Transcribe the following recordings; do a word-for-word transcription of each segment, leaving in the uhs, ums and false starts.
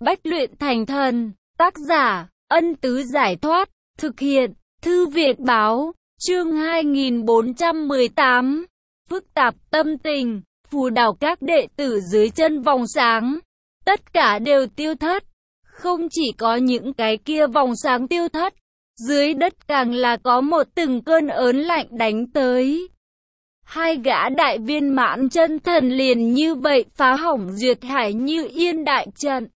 Bách luyện thành thần. Tác giả, Ân Tứ Giải Thoát. Thực hiện, Thư Việt Báo. Chương hai nghìn bốn trăm mười tám. Phức tạp tâm tình. Phù đảo các đệ tử dưới chân vòng sáng. Tất cả đều tiêu thất. Không chỉ có những cái kia vòng sáng tiêu thất. Dưới đất càng là có một từng cơn ớn lạnh đánh tới. Hai gã đại viên mãn chân thần liền như vậy phá hỏng duyệt hải như yên đại trận.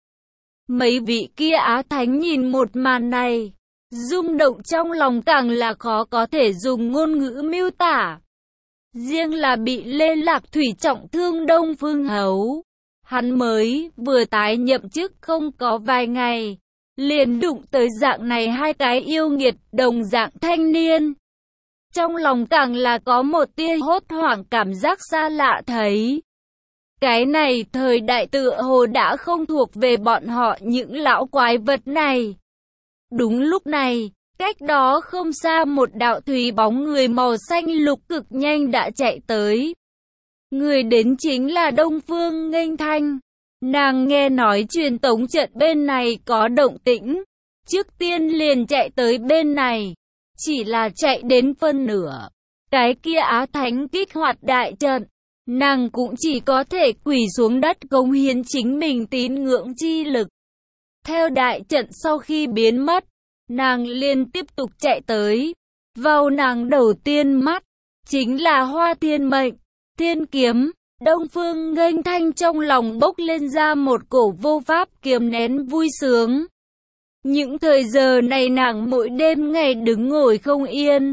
Mấy vị kia Á Thánh nhìn một màn này, rung động trong lòng càng là khó có thể dùng ngôn ngữ miêu tả. Riêng là bị Lê Lạc Thủy trọng thương Đông Phương Hấu, hắn mới vừa tái nhậm chức không có vài ngày, liền đụng tới dạng này hai cái yêu nghiệt đồng dạng thanh niên. Trong lòng càng là có một tia hốt hoảng cảm giác xa lạ thấy. Cái này thời đại tựa hồ đã không thuộc về bọn họ những lão quái vật này. Đúng lúc này, cách đó không xa một đạo thủy bóng người màu xanh lục cực nhanh đã chạy tới. Người đến chính là Đông Phương Nghênh Thanh. Nàng nghe nói truyền tống trận bên này có động tĩnh, trước tiên liền chạy tới bên này. Chỉ là chạy đến phân nửa, cái kia Á Thánh kích hoạt đại trận, nàng cũng chỉ có thể quỳ xuống đất cống hiến chính mình tín ngưỡng chi lực. Theo đại trận sau khi biến mất, nàng liên tiếp tục chạy tới. Vào nàng đầu tiên mắt, chính là Hoa Thiên Mệnh, Thiên Kiếm. Đông Phương Nghênh Thanh trong lòng bốc lên ra một cổ vô pháp kiềm nén vui sướng. Những thời giờ này nàng mỗi đêm ngày đứng ngồi không yên.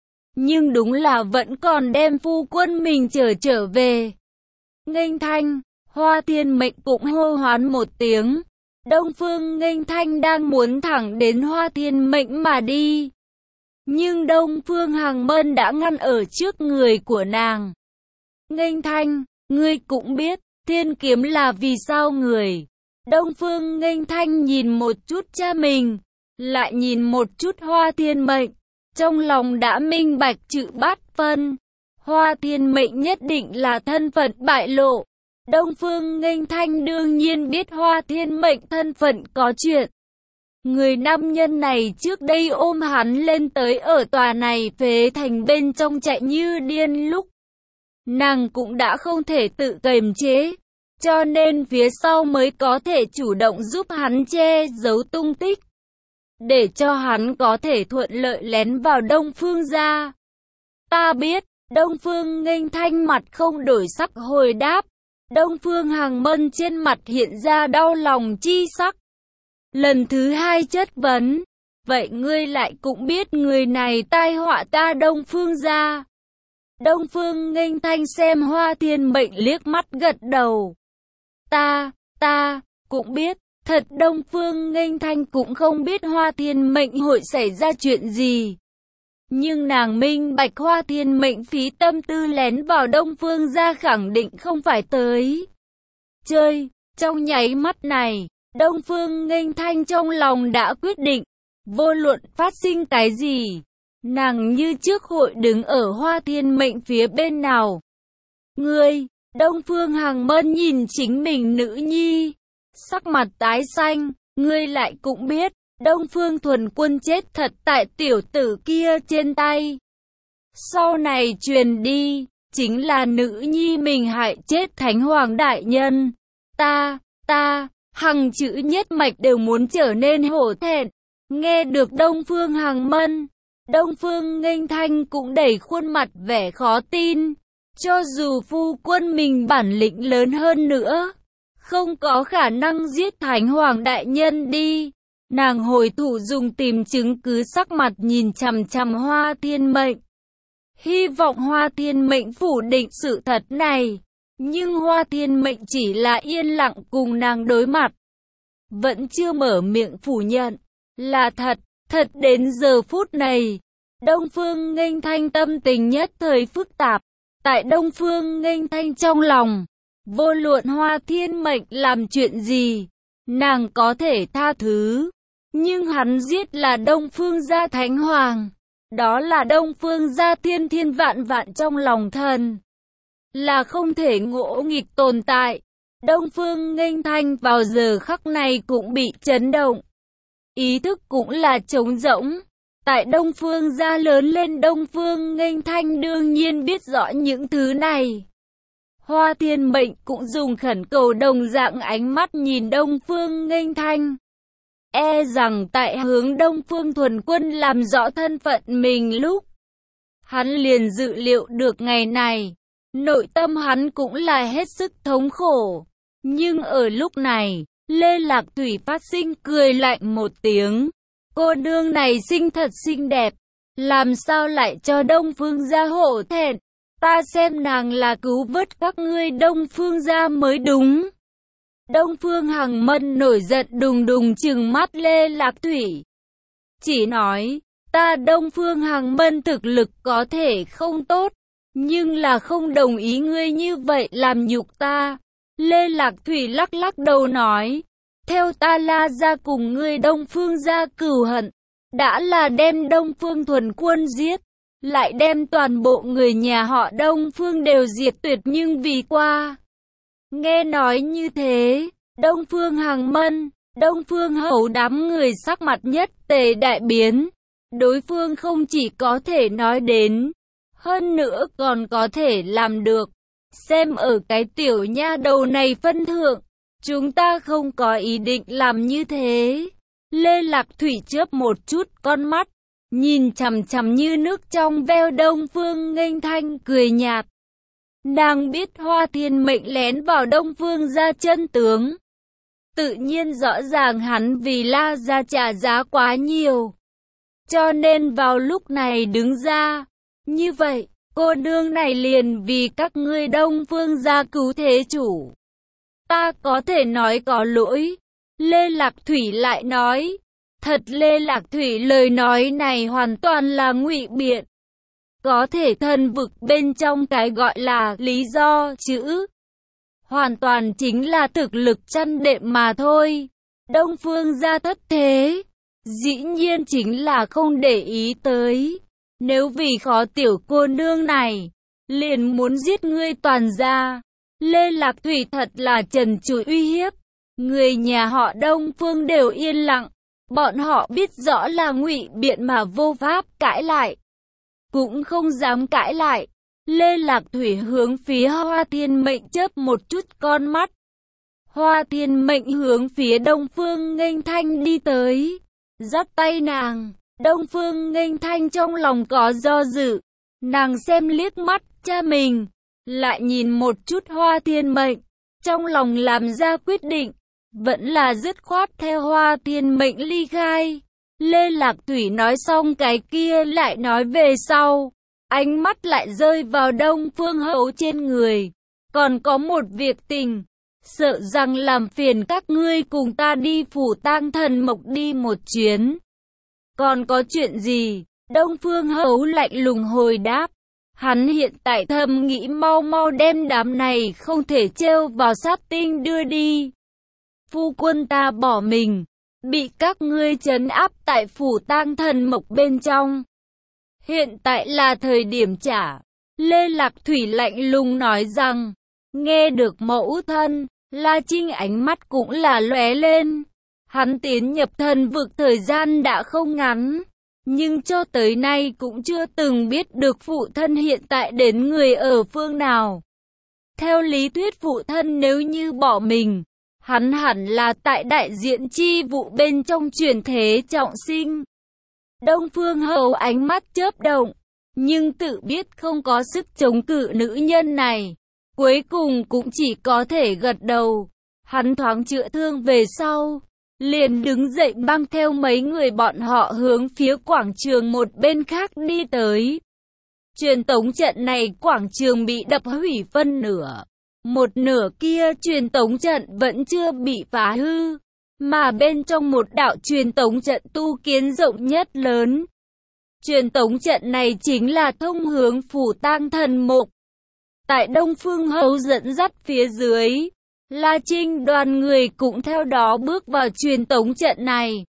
Nhưng đúng là vẫn còn đem phu quân mình trở trở về. Nghênh Thanh, Hoa Thiên Mệnh cũng hô hoán một tiếng. Đông Phương Nghênh Thanh đang muốn thẳng đến Hoa Thiên Mệnh mà đi. Nhưng Đông Phương Hằng Mân đã ngăn ở trước người của nàng. Nghênh Thanh, ngươi cũng biết, Thiên Kiếm là vì sao người. Đông Phương Nghênh Thanh nhìn một chút cha mình, lại nhìn một chút Hoa Thiên Mệnh, trong lòng đã minh bạch chữ bát phân. Hoa Thiên Mệnh nhất định là thân phận bại lộ. Đông Phương Nghênh Thanh đương nhiên biết Hoa Thiên Mệnh thân phận có chuyện. Người nam nhân này trước đây ôm hắn lên tới ở tòa này phế thành bên trong chạy như điên lúc. Nàng cũng đã không thể tự kiềm chế. Cho nên phía sau mới có thể chủ động giúp hắn che giấu tung tích. Để cho hắn có thể thuận lợi lén vào Đông Phương gia. Ta biết, Đông Phương Nghênh Thanh mặt không đổi sắc hồi đáp. Đông Phương Hằng Mân trên mặt hiện ra đau lòng chi sắc. Lần thứ hai chất vấn. Vậy ngươi lại cũng biết người này tai họa ta Đông Phương gia. Đông Phương Nghênh Thanh xem Hoa Thiên Mệnh liếc mắt gật đầu. Ta, ta, cũng biết, thật Đông Phương Nghênh Thanh cũng không biết Hoa Thiên Mệnh hội xảy ra chuyện gì. Nhưng nàng minh bạch Hoa Thiên Mệnh phí tâm tư lén vào Đông Phương gia khẳng định không phải tới chơi. Trong nháy mắt này, Đông Phương Nghênh Thanh trong lòng đã quyết định, vô luận phát sinh cái gì, nàng như trước hội đứng ở Hoa Thiên Mệnh phía bên nào. Ngươi, Đông Phương Hằng Mân nhìn chính mình nữ nhi, sắc mặt tái xanh, ngươi lại cũng biết, Đông Phương Thuần Quân chết thật tại tiểu tử kia trên tay. Sau này truyền đi, chính là nữ nhi mình hại chết Thánh Hoàng Đại Nhân. Ta, ta, Hằng chữ nhất mạch đều muốn trở nên hổ thẹn. Nghe được Đông Phương Hằng Mân, Đông Phương Nghênh Thanh cũng đẩy khuôn mặt vẻ khó tin. Cho dù phu quân mình bản lĩnh lớn hơn nữa, không có khả năng giết Thánh Hoàng Đại Nhân đi. Nàng hồi thủ dùng tìm chứng cứ sắc mặt nhìn chằm chằm Hoa Thiên Mệnh. Hy vọng Hoa Thiên Mệnh phủ định sự thật này. Nhưng Hoa Thiên Mệnh chỉ là yên lặng cùng nàng đối mặt. Vẫn chưa mở miệng phủ nhận. Là thật, thật đến giờ phút này. Đông Phương Nghênh Thanh tâm tình nhất thời phức tạp. Tại Đông Phương Nghênh Thanh trong lòng, vô luận Hoa Thiên Mệnh làm chuyện gì, nàng có thể tha thứ. Nhưng hắn giết là Đông Phương gia Thánh Hoàng. Đó là Đông Phương gia thiên thiên vạn vạn trong lòng thần. Là không thể ngỗ nghịch tồn tại. Đông Phương Nghênh Thanh vào giờ khắc này cũng bị chấn động. Ý thức cũng là trống rỗng. Tại Đông Phương gia lớn lên, Đông Phương Nghênh Thanh đương nhiên biết rõ những thứ này. Hoa Thiên Mệnh cũng dùng khẩn cầu đồng dạng ánh mắt nhìn Đông Phương Nghênh Thanh. E rằng tại hướng Đông Phương Thuần Quân làm rõ thân phận mình lúc hắn liền dự liệu được ngày này, nội tâm hắn cũng là hết sức thống khổ. Nhưng ở lúc này, Lê Lạc Thủy phát sinh cười lạnh một tiếng. Cô nương này xinh thật xinh đẹp, làm sao lại cho Đông Phương gia hổ thẹn? Ta xem nàng là cứu vớt các ngươi Đông Phương gia mới đúng. Đông Phương Hằng Mân nổi giận đùng đùng trừng mắt Lê Lạc Thủy. Chỉ nói, ta Đông Phương Hằng Mân thực lực có thể không tốt, nhưng là không đồng ý ngươi như vậy làm nhục ta. Lê Lạc Thủy lắc lắc đầu nói, theo ta La gia cùng ngươi Đông Phương gia cừu hận, đã là đem Đông Phương Thuần Quân giết, lại đem toàn bộ người nhà họ Đông Phương đều diệt tuyệt, nhưng vì qua. Nghe nói như thế, Đông Phương Hằng Mân, Đông Phương Hầu đám người sắc mặt nhất tề đại biến. Đối phương không chỉ có thể nói đến, hơn nữa còn có thể làm được. Xem ở cái tiểu nha đầu này phân thượng, chúng ta không có ý định làm như thế. Lê Lạc Thủy chớp một chút con mắt, nhìn chằm chằm như nước trong veo Đông Phương Nghênh Thanh cười nhạt. Nàng biết Hoa Thiên Mệnh lén vào Đông Phương gia chân tướng. Tự nhiên rõ ràng hắn vì La gia trả giá quá nhiều, cho nên vào lúc này đứng ra. Như vậy, cô nương này liền vì các ngươi Đông Phương gia cứu thế chủ. Ta có thể nói có lỗi. Lê Lạc Thủy lại nói. Thật, Lê Lạc Thủy lời nói này hoàn toàn là ngụy biện. Có thể thần vực bên trong cái gọi là lý do chữ, hoàn toàn chính là thực lực chăn đệm mà thôi. Đông Phương gia thất thế, dĩ nhiên chính là không để ý tới. Nếu vì khó tiểu cô nương này, liền muốn giết ngươi toàn gia. Lê Lạc Thủy thật là trần trụi uy hiếp. Người nhà họ Đông Phương đều yên lặng. Bọn họ biết rõ là ngụy biện mà vô pháp cãi lại, cũng không dám cãi lại. Lê Lạc Thủy hướng phía Hoa Thiên Mệnh chớp một chút con mắt. Hoa Thiên Mệnh hướng phía Đông Phương Nghênh Thanh đi tới, dắt tay nàng. Đông Phương Nghênh Thanh trong lòng có do dự, nàng xem liếc mắt cha mình, lại nhìn một chút Hoa Thiên Mệnh, trong lòng làm ra quyết định, vẫn là dứt khoát theo Hoa Thiên Mệnh ly khai. Lê Lạc Thủy nói xong cái kia lại nói về sau, ánh mắt lại rơi vào Đông Phương Hậu trên người. Còn có một việc tình, sợ rằng làm phiền các ngươi cùng ta đi Phủ Tang Thần Mộc đi một chuyến. Còn có chuyện gì? Đông Phương Hậu lạnh lùng hồi đáp. Hắn hiện tại thầm nghĩ mau mau đem đám này không thể trêu vào sát tinh đưa đi. Phu quân ta bỏ mình, bị các ngươi trấn áp tại Phủ Tang Thần Mộc bên trong. Hiện tại là thời điểm trả. Lê Lạc Thủy lạnh lùng nói rằng, nghe được mẫu thân, La Trinh ánh mắt cũng là lóe lên. Hắn tiến nhập thần vực thời gian đã không ngắn, nhưng cho tới nay cũng chưa từng biết được phụ thân hiện tại đến người ở phương nào. Theo lý thuyết phụ thân nếu như bỏ mình, hắn hẳn là tại đại diện chi vụ bên trong chuyển thế trọng sinh. Đông Phương Hầu ánh mắt chớp động, nhưng tự biết không có sức chống cự nữ nhân này, cuối cùng cũng chỉ có thể gật đầu. Hắn thoáng chữa thương về sau, liền đứng dậy mang theo mấy người bọn họ hướng phía quảng trường một bên khác đi tới. Truyền tống trận này quảng trường bị đập hủy phân nửa. Một nửa kia truyền tống trận vẫn chưa bị phá hư, mà bên trong một đạo truyền tống trận tu kiến rộng nhất lớn. Truyền tống trận này chính là thông hướng Phủ Tang Thần Mộc. Tại Đông Phương Hầu dẫn dắt phía dưới, La Trinh đoàn người cũng theo đó bước vào truyền tống trận này.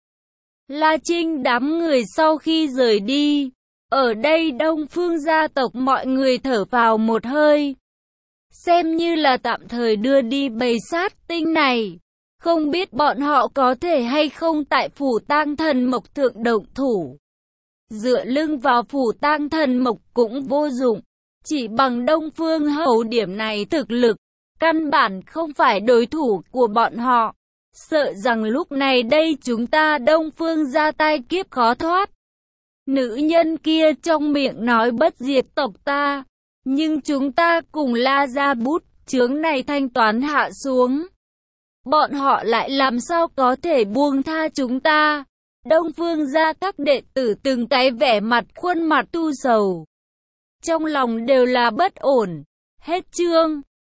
La Trinh đám người sau khi rời đi, ở đây Đông Phương gia tộc mọi người thở vào một hơi. xem như là tạm thời đưa đi bầy sát tinh này. Không biết bọn họ có thể hay không tại phủ tang thần mộc thượng động thủ. Dựa lưng vào phủ tang thần mộc cũng vô dụng. Chỉ bằng Đông Phương Hầu điểm này thực lực, căn bản không phải đối thủ của bọn họ. Sợ rằng lúc này đây chúng ta Đông Phương ra tay kiếp khó thoát. Nữ nhân kia trong miệng nói bất diệt tộc ta, nhưng chúng ta cùng la ra bút chướng này thanh toán hạ xuống. Bọn họ lại làm sao có thể buông tha chúng ta? Đông Phương gia các đệ tử từng cái vẻ mặt khuôn mặt tu sầu. Trong lòng đều là bất ổn. Hết chương.